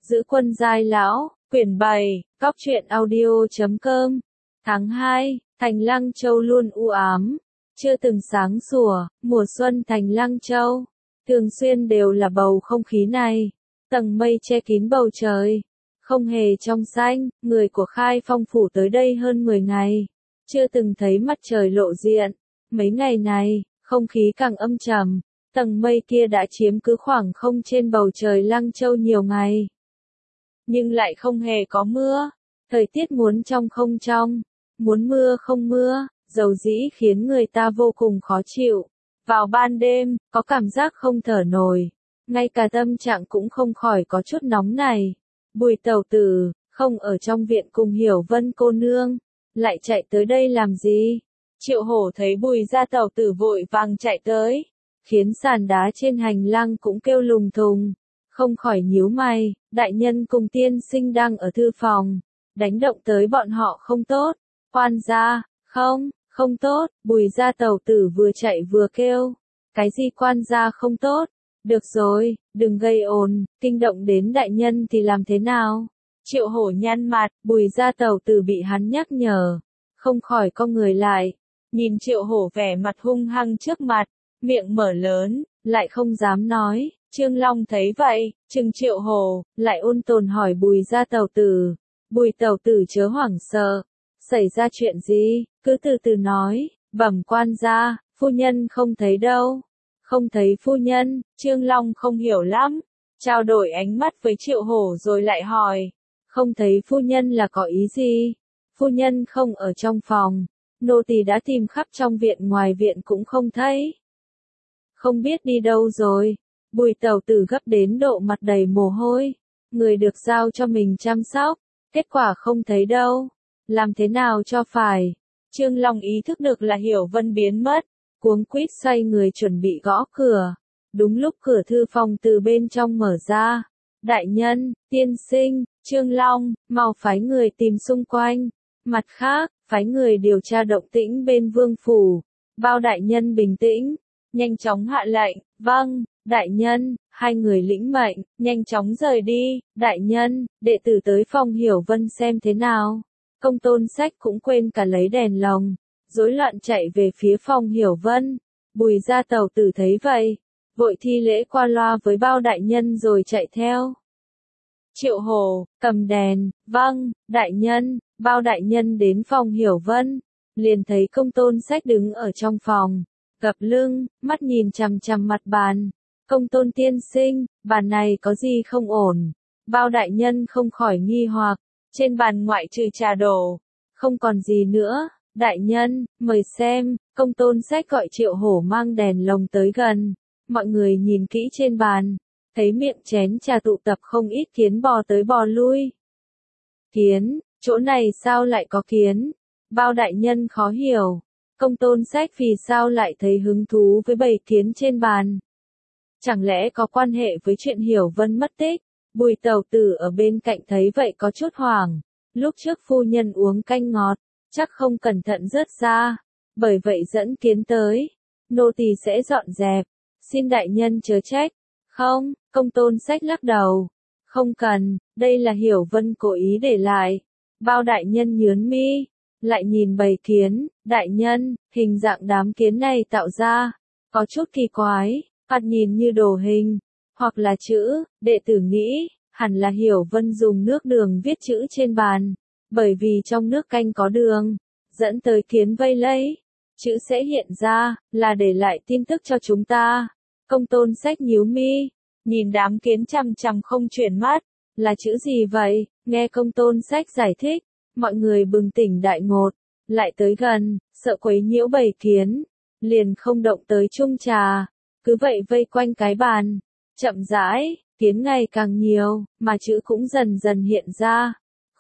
Giữ quân giai lão, quyển 7, Cóc truyện audio.com. Tháng 2, thành Lăng Châu luôn u ám, chưa từng sáng sủa, mùa xuân thành Lăng Châu. Thường xuyên đều là bầu không khí này, tầng mây che kín bầu trời, không hề trong xanh, người của Khai Phong phủ tới đây hơn 10 ngày, chưa từng thấy mặt trời lộ diện. Mấy ngày này, không khí càng âm trầm, tầng mây kia đã chiếm cứ khoảng không trên bầu trời Lăng Châu nhiều ngày. Nhưng lại không hề có mưa, thời tiết muốn trong không trong, muốn mưa không mưa, dầu dĩ khiến người ta vô cùng khó chịu. Vào ban đêm, có cảm giác không thở nổi, ngay cả tâm trạng cũng không khỏi có chút nóng này. Bùi Tẩu Tử, không ở trong viện cùng Hiểu Vân cô nương, lại chạy tới đây làm gì? Triệu Hổ thấy Bùi gia Tẩu Tử vội vàng chạy tới, khiến sàn đá trên hành lang cũng kêu lùng thùng, không khỏi nhíu mày. Đại nhân cùng tiên sinh đang ở thư phòng, đánh động tới bọn họ không tốt. Quan gia, không tốt. Bùi gia Tẩu Tử vừa chạy vừa kêu, cái gì quan gia không tốt? Được rồi, đừng gây ồn, kinh động đến đại nhân thì làm thế nào? Triệu Hổ nhăn mặt, Bùi gia Tẩu Tử bị hắn nhắc nhở, không khỏi cong người lại, nhìn Triệu Hổ vẻ mặt hung hăng trước mặt, miệng mở lớn, lại không dám nói. Trương Long thấy vậy, trừng Triệu Hổ, lại ôn tồn hỏi Bùi gia Tẩu Tử. Bùi Tẩu Tử chớ hoảng sợ, xảy ra chuyện gì, cứ từ từ nói. Bẩm quan gia, phu nhân không thấy đâu. Không thấy phu nhân. Trương Long không hiểu lắm, trao đổi ánh mắt với Triệu Hổ rồi lại hỏi, không thấy phu nhân là có ý gì? Phu nhân không ở trong phòng, nô tỳ đã tìm khắp trong viện ngoài viện cũng không thấy. Không biết đi đâu rồi. Bùi Tẩu Tử gấp đến độ mặt đầy mồ hôi, người được giao cho mình chăm sóc, kết quả không thấy đâu, làm thế nào cho phải? Trương Long ý thức được là Hiểu Vân biến mất, cuống quýt xoay người chuẩn bị gõ cửa. Đúng lúc cửa thư phòng từ bên trong mở ra. Đại nhân, tiên sinh, Trương Long, mau phái người tìm xung quanh. Mặt khác, phái người điều tra động tĩnh bên vương phủ. Bao đại nhân bình tĩnh, nhanh chóng hạ lệnh. Vâng, đại nhân. Hai người lĩnh mệnh, nhanh chóng rời đi. Đại nhân, đệ tử tới phòng Hiểu Vân xem thế nào. Công Tôn Sách cũng quên cả lấy đèn lồng, rối loạn chạy về phía phòng Hiểu Vân. Bùi gia Tẩu Tử thấy vậy, vội thi lễ qua loa với Bao đại nhân rồi chạy theo. Triệu Hổ, cầm đèn. Vâng, đại nhân. Bao đại nhân đến phòng Hiểu Vân, liền thấy Công Tôn Sách đứng ở trong phòng, gập lưng, mắt nhìn chằm chằm mặt bàn. Công Tôn tiên sinh, bàn này có gì không ổn? Bao đại nhân không khỏi nghi hoặc, trên bàn ngoại trừ trà đổ, không còn gì nữa. Đại nhân, mời xem. Công Tôn Sách gọi Triệu Hổ mang đèn lồng tới gần. Mọi người nhìn kỹ trên bàn, thấy miệng chén trà tụ tập không ít kiến bò tới bò lui. Kiến, chỗ này sao lại có kiến? Bao đại nhân khó hiểu. Công Tôn Sách vì sao lại thấy hứng thú với bầy kiến trên bàn? Chẳng lẽ có quan hệ với chuyện Hiểu Vân mất tích? Bùi Tẩu Tử ở bên cạnh thấy vậy có chút hoảng. Lúc trước phu nhân uống canh ngọt, chắc không cẩn thận rớt ra, bởi vậy dẫn kiến tới. Nô tỳ sẽ dọn dẹp, xin đại nhân chớ trách. Không, Công Tôn Sách lắc đầu. Không cần, đây là Hiểu Vân cố ý để lại. Bao đại nhân nhướng mi, lại nhìn bầy kiến. Đại nhân, hình dạng đám kiến này tạo ra có chút kỳ quái, thoạt nhìn như đồ hình, hoặc là chữ. Đệ tử nghĩ, hẳn là Hiểu Vân dùng nước đường viết chữ trên bàn, bởi vì trong nước canh có đường, dẫn tới kiến vây lấy. Chữ sẽ hiện ra, là để lại tin tức cho chúng ta. Công Tôn Sách nhíu mi, nhìn đám kiến chằm chằm không chuyển mắt. Là chữ gì vậy? Nghe Công Tôn Sách giải thích, mọi người bừng tỉnh đại ngộ, lại tới gần, sợ quấy nhiễu bầy kiến, liền không động tới chung trà, cứ vậy vây quanh cái bàn. Chậm rãi, kiến ngày càng nhiều, mà chữ cũng dần dần hiện ra.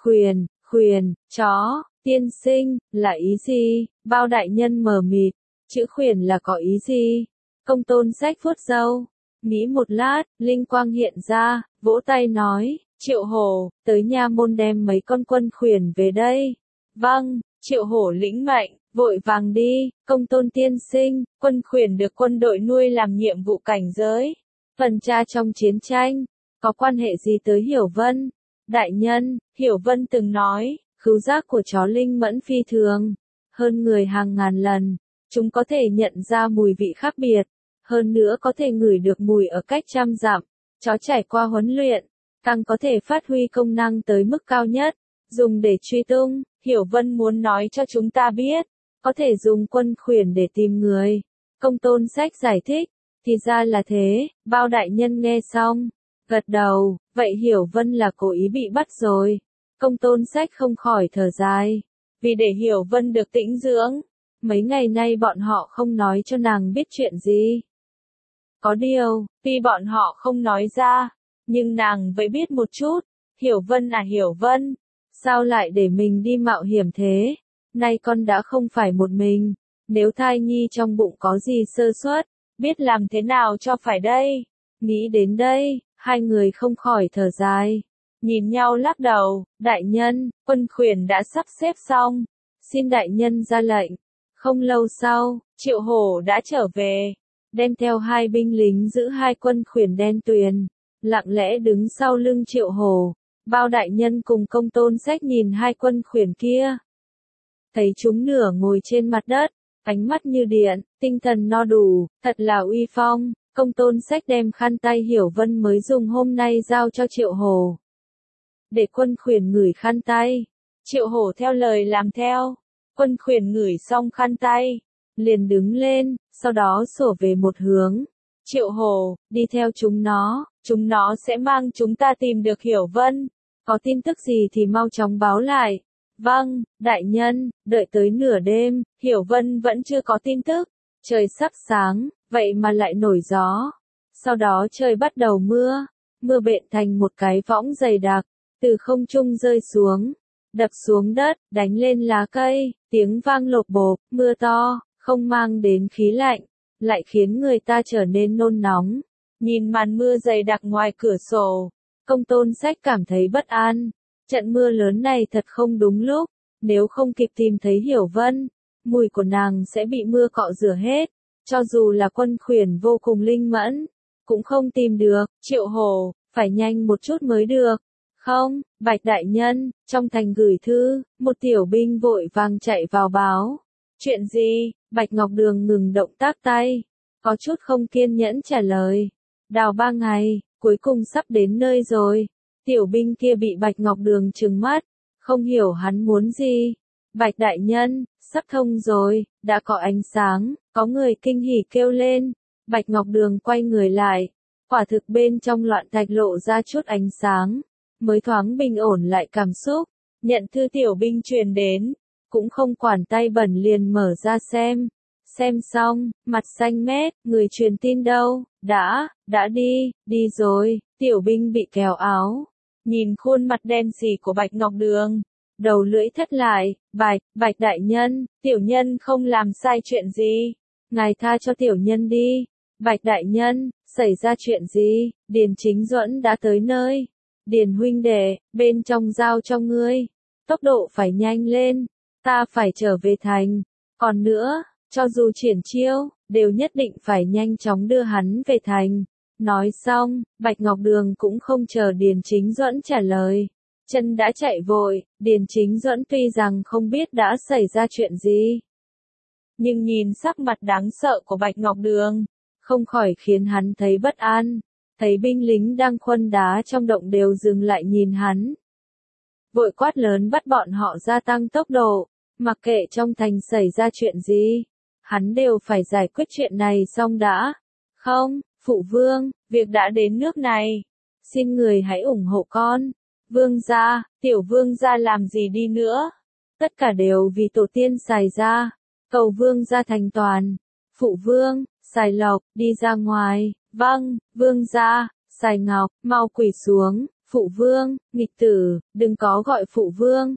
Khuyển, chó. Tiên sinh, là ý gì? Bao đại nhân mờ mịt, chữ khuyển là có ý gì? Công Tôn Sách vuốt râu, nghĩ một lát, linh quang hiện ra, vỗ tay nói, Triệu Hổ, tới nha môn đem mấy con quân khuyển về đây. Vâng. Triệu Hổ lĩnh mệnh, vội vàng đi. Công Tôn tiên sinh, quân khuyển được quân đội nuôi làm nhiệm vụ cảnh giới, tuần tra trong chiến tranh, có quan hệ gì tới Hiểu Vân? Đại nhân, Hiểu Vân từng nói, khứu giác của chó linh mẫn phi thường, hơn người hàng ngàn lần, chúng có thể nhận ra mùi vị khác biệt, hơn nữa có thể ngửi được mùi ở cách trăm dặm. Chó trải qua huấn luyện, càng có thể phát huy công năng tới mức cao nhất, dùng để truy tung. Hiểu Vân muốn nói cho chúng ta biết, có thể dùng quân khuyển để tìm người. Công Tôn Sách giải thích, thì ra là thế, Bao đại nhân nghe xong, gật đầu, vậy Hiểu Vân là cố ý bị bắt rồi. Công Tôn Sách không khỏi thở dài, vì để Hiểu Vân được tĩnh dưỡng, mấy ngày nay bọn họ không nói cho nàng biết chuyện gì. Có điều, tuy bọn họ không nói ra, nhưng nàng vẫn biết một chút. Hiểu Vân à Hiểu Vân, sao lại để mình đi mạo hiểm thế? Nay con đã không phải một mình, nếu thai nhi trong bụng có gì sơ suất, biết làm thế nào cho phải đây? Nghĩ đến đây, hai người không khỏi thở dài, nhìn nhau lắc đầu. Đại nhân, quân khuyển đã sắp xếp xong, xin đại nhân ra lệnh. Không lâu sau, Triệu Hổ đã trở về, đem theo hai binh lính giữ hai quân khuyển đen tuyền, lặng lẽ đứng sau lưng Triệu Hổ. Bao đại nhân cùng Công Tôn Sách nhìn hai quân khuyển kia, thấy chúng nửa ngồi trên mặt đất, ánh mắt như điện, tinh thần no đủ, thật là uy phong. Công Tôn Sách đem khăn tay Hiểu Vân mới dùng hôm nay giao cho Triệu Hổ, để quân khuyển ngửi khăn tay. Triệu Hổ theo lời làm theo, quân khuyển ngửi xong khăn tay, liền đứng lên, sau đó sổ về một hướng. Triệu Hổ, đi theo chúng nó sẽ mang chúng ta tìm được Hiểu Vân, có tin tức gì thì mau chóng báo lại. Vâng, đại nhân. Đợi tới nửa đêm, Hiểu Vân vẫn chưa có tin tức, trời sắp sáng, vậy mà lại nổi gió. Sau đó trời bắt đầu mưa bện thành một cái võng dày đặc, từ không trung rơi xuống, đập xuống đất, đánh lên lá cây, tiếng vang lộp bộp. Mưa to, không mang đến khí lạnh, lại khiến người ta trở nên nôn nóng. Nhìn màn mưa dày đặc ngoài cửa sổ, Công Tôn Sách cảm thấy bất an. Trận mưa lớn này thật không đúng lúc, nếu không kịp tìm thấy Hiểu Vân, mùi của nàng sẽ bị mưa cọ rửa hết. Cho dù là quân khuyển vô cùng linh mẫn, cũng không tìm được. Triệu Hổ, phải nhanh một chút mới được. Không, Bạch đại nhân, trong thành gửi thư, một tiểu binh vội vàng chạy vào báo. Chuyện gì? Bạch Ngọc Đường ngừng động tác tay, có chút không kiên nhẫn trả lời. Đào 3 ngày, cuối cùng sắp đến nơi rồi. Tiểu binh kia bị Bạch Ngọc Đường trừng mắt, không hiểu hắn muốn gì. Bạch đại nhân, sắp thông rồi, đã có ánh sáng, có người kinh hỉ kêu lên. Bạch Ngọc Đường quay người lại, quả thực bên trong loạn thạch lộ ra chút ánh sáng, mới thoáng bình ổn lại cảm xúc. Nhận thư tiểu binh truyền đến, cũng không quản tay bẩn liền mở ra xem. Xem xong, mặt xanh mét, người truyền tin đâu? Đã đi rồi. Tiểu binh bị kéo áo, nhìn khuôn mặt đen sì của Bạch Ngọc Đường, đầu lưỡi thất lại. Bạch đại nhân, tiểu nhân không làm sai chuyện gì, ngài tha cho tiểu nhân đi. Bạch đại nhân, xảy ra chuyện gì? Điền Chính Duẫn đã tới nơi. Điền huynh đệ, bên trong giao cho ngươi, tốc độ phải nhanh lên, ta phải trở về thành. Còn nữa, cho dù triển chiêu, đều nhất định phải nhanh chóng đưa hắn về thành. Nói xong, Bạch Ngọc Đường cũng không chờ Điền Chính Duẫn trả lời, chân đã chạy vội. Điền Chính Duẫn tuy rằng không biết đã xảy ra chuyện gì, nhưng nhìn sắc mặt đáng sợ của Bạch Ngọc Đường, không khỏi khiến hắn thấy bất an. Thấy binh lính đang khuân đá trong động đều dừng lại nhìn hắn, vội quát lớn bắt bọn họ gia tăng tốc độ, mặc kệ trong thành xảy ra chuyện gì, hắn đều phải giải quyết chuyện này xong đã. Không, phụ vương, việc đã đến nước này, xin người hãy ủng hộ con. Vương gia, tiểu vương gia làm gì đi nữa, tất cả đều vì tổ tiên Sài gia, cầu vương gia thành toàn. Phụ vương, Sài Lộc, đi ra ngoài. Vâng, vương gia. Sài Ngọc, mau quỳ xuống. Phụ vương, nghịch tử, đừng có gọi phụ vương.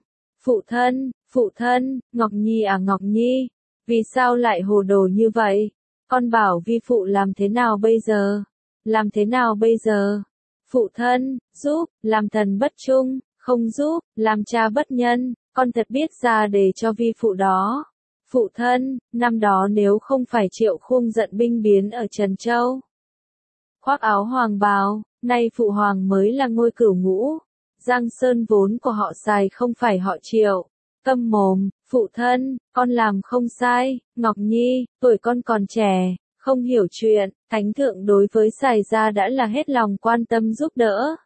Phụ thân, Ngọc Nhi à Ngọc Nhi, vì sao lại hồ đồ như vậy? Con bảo vi phụ làm thế nào bây giờ? Làm thế nào bây giờ? Phụ thân, giúp, làm thần bất trung, không giúp, làm cha bất nhân, con thật biết ra để cho vi phụ đó. Phụ thân, năm đó nếu không phải Triệu Khung giận binh biến ở Trần Châu, khoác áo hoàng bào, nay phụ hoàng mới là ngôi cửu ngũ. Giang Sơn vốn của họ Sài không phải họ Triệu. Câm mồm, phụ thân, con làm không sai, Ngọc Nhi, tuổi con còn trẻ, không hiểu chuyện, thánh thượng đối với Sài gia đã là hết lòng quan tâm giúp đỡ.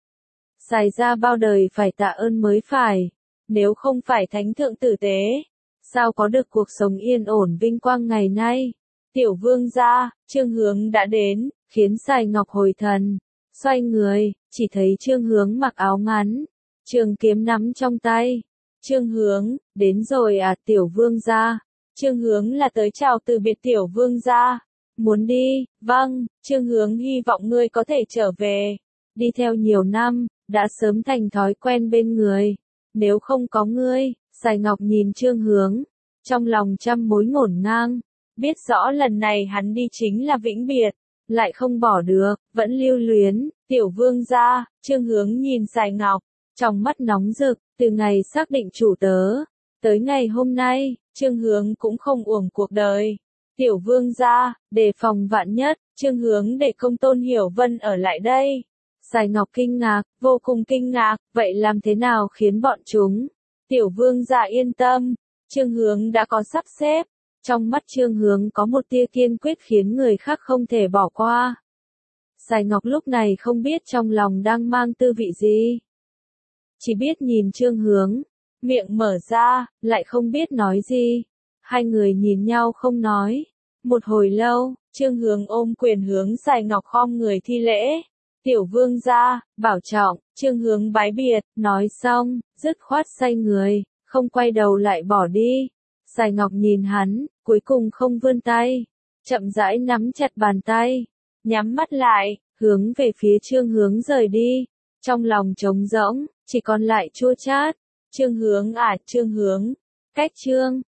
Sài gia bao đời phải tạ ơn mới phải, nếu không phải thánh thượng tử tế, sao có được cuộc sống yên ổn vinh quang ngày nay. Tiểu vương gia, Trương Hướng đã đến, khiến Sài Ngọc hồi thần, xoay người, chỉ thấy Trương Hướng mặc áo ngắn, trường kiếm nắm trong tay. Trương Hướng, đến rồi à tiểu vương gia. Trương Hướng là tới chào từ biệt tiểu vương gia. Muốn đi, vâng, Trương Hướng hy vọng ngươi có thể trở về. Đi theo nhiều năm, đã sớm thành thói quen bên người. Nếu không có ngươi, Sài Ngọc nhìn Trương Hướng, trong lòng trăm mối ngổn ngang. Biết rõ lần này hắn đi chính là vĩnh biệt, lại không bỏ được, vẫn lưu luyến. Tiểu vương gia, Trương Hướng nhìn Sài Ngọc, trong mắt nóng rực, từ ngày xác định chủ tớ, tới ngày hôm nay, Trương Hướng cũng không uổng cuộc đời. Tiểu vương gia, đề phòng vạn nhất, Trương Hướng để công tôn Hiểu Vân ở lại đây. Sài Ngọc kinh ngạc, vô cùng kinh ngạc, vậy làm thế nào khiến bọn chúng? Tiểu vương gia yên tâm, Trương Hướng đã có sắp xếp. Trong mắt Trương Hướng có một tia kiên quyết khiến người khác không thể bỏ qua. Sài Ngọc lúc này không biết trong lòng đang mang tư vị gì. Chỉ biết nhìn Trương Hướng, miệng mở ra, lại không biết nói gì. Hai người nhìn nhau không nói. Một hồi lâu, Trương Hướng ôm quyền hướng Sài Ngọc khom người thi lễ. Tiểu vương gia, bảo trọng, Trương Hướng bái biệt, nói xong, dứt khoát xoay người, không quay đầu lại bỏ đi. Sài Ngọc nhìn hắn, cuối cùng không vươn tay, chậm rãi nắm chặt bàn tay, nhắm mắt lại, hướng về phía Trương Hướng rời đi. Trong lòng trống rỗng, chỉ còn lại chua chát. Trương Hướng à, Trương Hướng, cách Trương